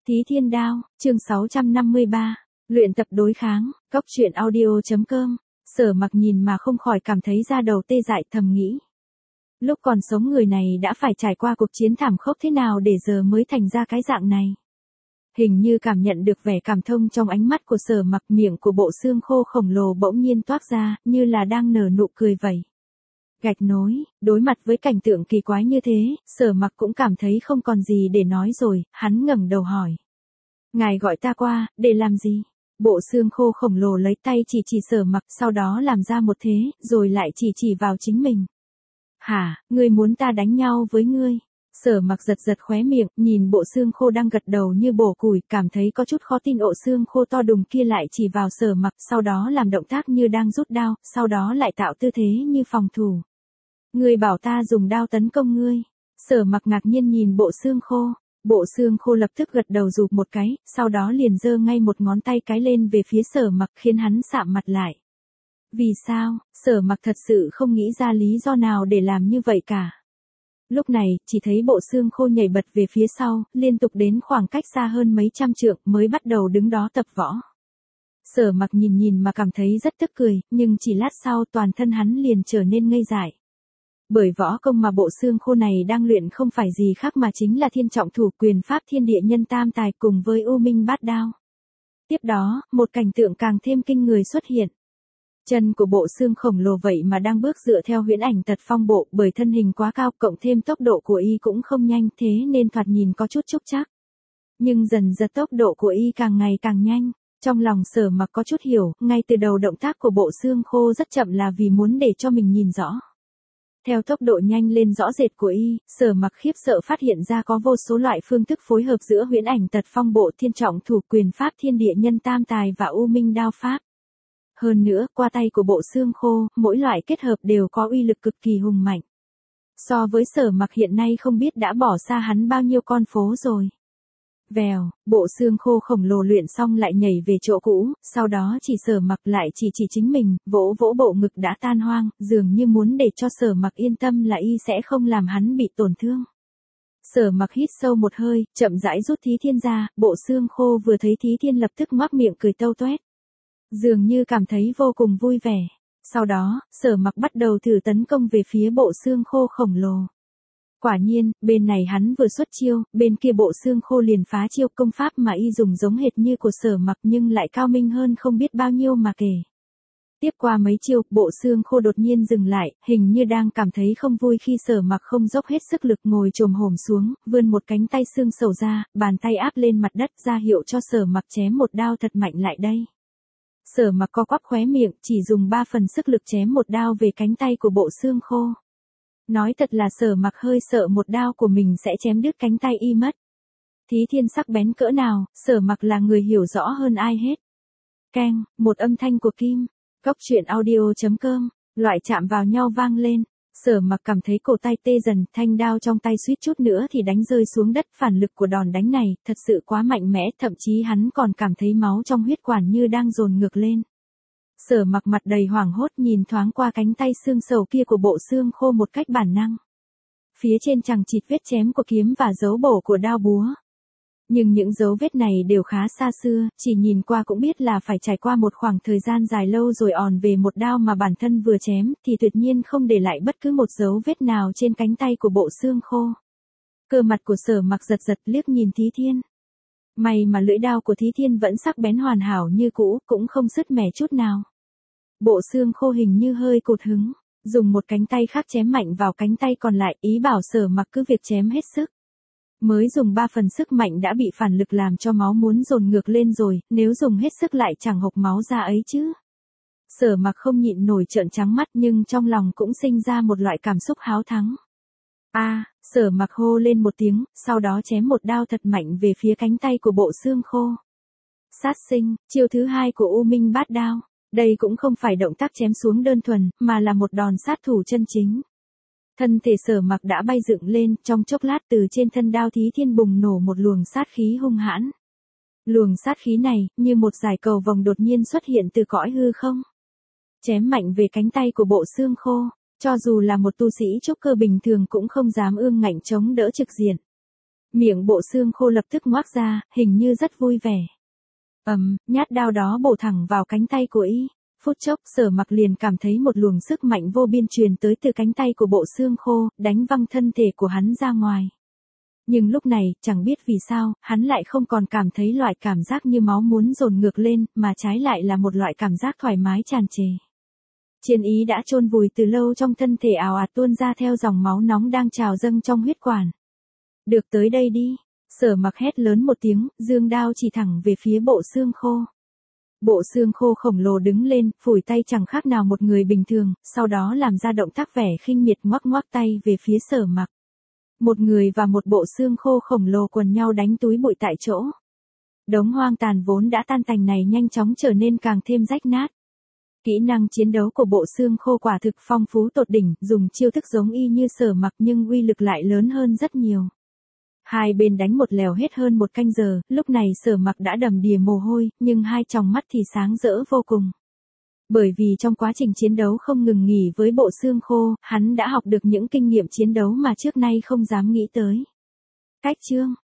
Thí Thiên Đao, chương 653, luyện tập đối kháng, Cốc truyện audio.com, Sở Mặc nhìn mà không khỏi cảm thấy da đầu tê dại thầm nghĩ. Lúc còn sống người này đã phải trải qua cuộc chiến thảm khốc thế nào để giờ mới thành ra cái dạng này. Hình như cảm nhận được vẻ cảm thông trong ánh mắt của Sở Mặc, miệng của bộ xương khô khổng lồ bỗng nhiên toát ra, như là đang nở nụ cười vậy. Gạch nối, đối mặt với cảnh tượng kỳ quái như thế, Sở Mặc cũng cảm thấy không còn gì để nói rồi, hắn ngẩng đầu hỏi. Ngài gọi ta qua, để làm gì? Bộ xương khô khổng lồ lấy tay chỉ Sở Mặc, sau đó làm ra một thế, rồi lại chỉ vào chính mình. Hả, ngươi muốn ta đánh nhau với ngươi? Sở Mặc giật khóe miệng, nhìn bộ xương khô đang gật đầu như bổ củi, cảm thấy có chút khó tin. Ổ xương khô to đùng kia lại chỉ vào Sở Mặc, sau đó làm động tác như đang rút đao, sau đó lại tạo tư thế như phòng thủ. Ngươi bảo ta dùng đao tấn công ngươi. Sở Mặc ngạc nhiên nhìn bộ xương khô. Bộ xương khô lập tức gật đầu rụp một cái, sau đó liền giơ ngay một ngón tay cái lên về phía Sở Mặc, khiến hắn sạm mặt lại. Vì sao? Sở Mặc thật sự không nghĩ ra lý do nào để làm như vậy cả. Lúc này, chỉ thấy bộ xương khô nhảy bật về phía sau, liên tục đến khoảng cách xa hơn mấy trăm trượng mới bắt đầu đứng đó tập võ. Sở Mặc nhìn mà cảm thấy rất tức cười, nhưng chỉ lát sau toàn thân hắn liền trở nên ngây dại. Bởi võ công mà bộ xương khô này đang luyện không phải gì khác mà chính là Thiên Trọng Thủ, Quyền Pháp Thiên Địa Nhân Tam Tài cùng với U Minh Bát Đao. Tiếp đó, một cảnh tượng càng thêm kinh người xuất hiện. Chân của bộ xương khổng lồ vậy mà đang bước dựa theo huyễn ảnh tật phong bộ, bởi thân hình quá cao cộng thêm tốc độ của y cũng không nhanh, thế nên thoạt nhìn có chút trúc trác. Nhưng dần dần tốc độ của y càng ngày càng nhanh. Trong lòng Sở Mặc có chút hiểu, ngay từ đầu động tác của bộ xương khô rất chậm là vì muốn để cho mình nhìn rõ. Theo tốc độ nhanh lên rõ rệt của y, Sở Mặc khiếp sợ phát hiện ra có vô số loại phương thức phối hợp giữa huyễn ảnh tật phong bộ, Thiên Trọng Thủ, Quyền Pháp Thiên Địa Nhân Tam Tài và U Minh Đao Pháp. Hơn nữa, qua tay của bộ xương khô, mỗi loại kết hợp đều có uy lực cực kỳ hùng mạnh. So với Sở Mặc hiện nay không biết đã bỏ xa hắn bao nhiêu con phố rồi. Vèo, bộ xương khô khổng lồ luyện xong lại nhảy về chỗ cũ, sau đó chỉ Sở Mặc lại chỉ chính mình, vỗ bộ ngực đã tan hoang, dường như muốn để cho Sở Mặc yên tâm là y sẽ không làm hắn bị tổn thương. Sở Mặc hít sâu một hơi, chậm rãi rút Thí Thiên ra, bộ xương khô vừa thấy Thí Thiên lập tức ngoác miệng cười tâu toét. Dường như cảm thấy vô cùng vui vẻ. Sau đó, Sở Mặc bắt đầu thử tấn công về phía bộ xương khô khổng lồ. Quả nhiên, bên này hắn vừa xuất chiêu, bên kia bộ xương khô liền phá chiêu. Công pháp mà y dùng giống hệt như của Sở Mặc nhưng lại cao minh hơn không biết bao nhiêu mà kể. Tiếp qua mấy chiêu, bộ xương khô đột nhiên dừng lại, hình như đang cảm thấy không vui khi Sở Mặc không dốc hết sức lực, ngồi chồm hổm xuống, vươn một cánh tay xương sầu ra, bàn tay áp lên mặt đất ra hiệu cho Sở Mặc chém một đao thật mạnh lại đây. Sở Mặc co quắp khóe miệng, chỉ dùng 3 phần sức lực chém một đao về cánh tay của bộ xương khô. Nói thật là Sở Mặc hơi sợ một đao của mình sẽ chém đứt cánh tay y mất. Thí Thiên sắc bén cỡ nào, Sở Mặc là người hiểu rõ hơn ai hết. Keng, một âm thanh của kim. Cốc truyện audio.com, loại chạm vào nhau vang lên. Sở Mặc cảm thấy cổ tay tê dần, thanh đao trong tay suýt chút nữa thì đánh rơi xuống đất. Phản lực của đòn đánh này thật sự quá mạnh mẽ, thậm chí hắn còn cảm thấy máu trong huyết quản như đang dồn ngược lên. Sở Mặc mặt đầy hoảng hốt nhìn thoáng qua cánh tay xương sầu kia của bộ xương khô một cách bản năng. Phía trên chằng chịt vết chém của kiếm và dấu bổ của đao búa. Nhưng những dấu vết này đều khá xa xưa, chỉ nhìn qua cũng biết là phải trải qua một khoảng thời gian dài lâu rồi òn về một đao mà bản thân vừa chém thì tuyệt nhiên không để lại bất cứ một dấu vết nào trên cánh tay của bộ xương khô. Cơ mặt của Sở Mặc giật liếc nhìn Thí Thiên. May mà lưỡi đao của Thí Thiên vẫn sắc bén hoàn hảo như cũ, cũng không sứt mẻ chút nào. Bộ xương khô hình như hơi cụt hứng, dùng một cánh tay khác chém mạnh vào cánh tay còn lại, ý bảo Sở Mặc cứ việc chém hết sức. Mới dùng 3 phần sức mạnh đã bị phản lực làm cho máu muốn dồn ngược lên rồi, nếu dùng hết sức lại chẳng hộc máu ra ấy chứ. Sở Mặc không nhịn nổi trợn trắng mắt nhưng trong lòng cũng sinh ra một loại cảm xúc háo thắng. Sở Mặc hô lên một tiếng, sau đó chém một đao thật mạnh về phía cánh tay của bộ xương khô. Sát sinh, chiêu thứ 2 của U Minh Bát Đao. Đây cũng không phải động tác chém xuống đơn thuần, mà là một đòn sát thủ chân chính. Thân thể Sở Mặc đã bay dựng lên, trong chốc lát từ trên thân đao Thí Thiên bùng nổ một luồng sát khí hung hãn. Luồng sát khí này, như một dải cầu vồng đột nhiên xuất hiện từ cõi hư không. Chém mạnh về cánh tay của bộ xương khô, cho dù là một tu sĩ trúc cơ bình thường cũng không dám ương ngạnh chống đỡ trực diện. Miệng Bộ Xương Khô lập tức ngoác ra, hình như rất vui vẻ. Nhát đao đó bổ thẳng vào cánh tay của y. Phút chốc Sở Mặc liền cảm thấy một luồng sức mạnh vô biên truyền tới từ cánh tay của Bộ Xương Khô, đánh văng thân thể của hắn ra ngoài. Nhưng lúc này, chẳng biết vì sao, hắn lại không còn cảm thấy loại cảm giác như máu muốn dồn ngược lên, mà trái lại là một loại cảm giác thoải mái tràn trề. Chiến ý đã chôn vùi từ lâu trong thân thể ào ạt tuôn ra theo dòng máu nóng đang trào dâng trong huyết quản. Được, tới đây đi. Sở Mặc hét lớn một tiếng, dương đao chỉ thẳng về phía Bộ Xương Khô. Bộ Xương Khô khổng lồ đứng lên, phủi tay chẳng khác nào một người bình thường, sau đó làm ra động tác vẻ khinh miệt ngoắc ngoắc tay về phía Sở Mặc. Một người và một bộ xương khô khổng lồ quần nhau đánh túi bụi tại chỗ. Đống hoang tàn vốn đã tan tành này nhanh chóng trở nên càng thêm rách nát. Kỹ năng chiến đấu của Bộ Xương Khô quả thực phong phú tột đỉnh, dùng chiêu thức giống y như Sở Mặc nhưng uy lực lại lớn hơn rất nhiều. Hai bên đánh một lèo hết hơn một canh giờ, lúc này Sở Mặc đã đầm đìa mồ hôi, nhưng hai tròng mắt thì sáng rỡ vô cùng. Bởi vì trong quá trình chiến đấu không ngừng nghỉ với Bộ Xương Khô, hắn đã học được những kinh nghiệm chiến đấu mà trước nay không dám nghĩ tới. Cách chương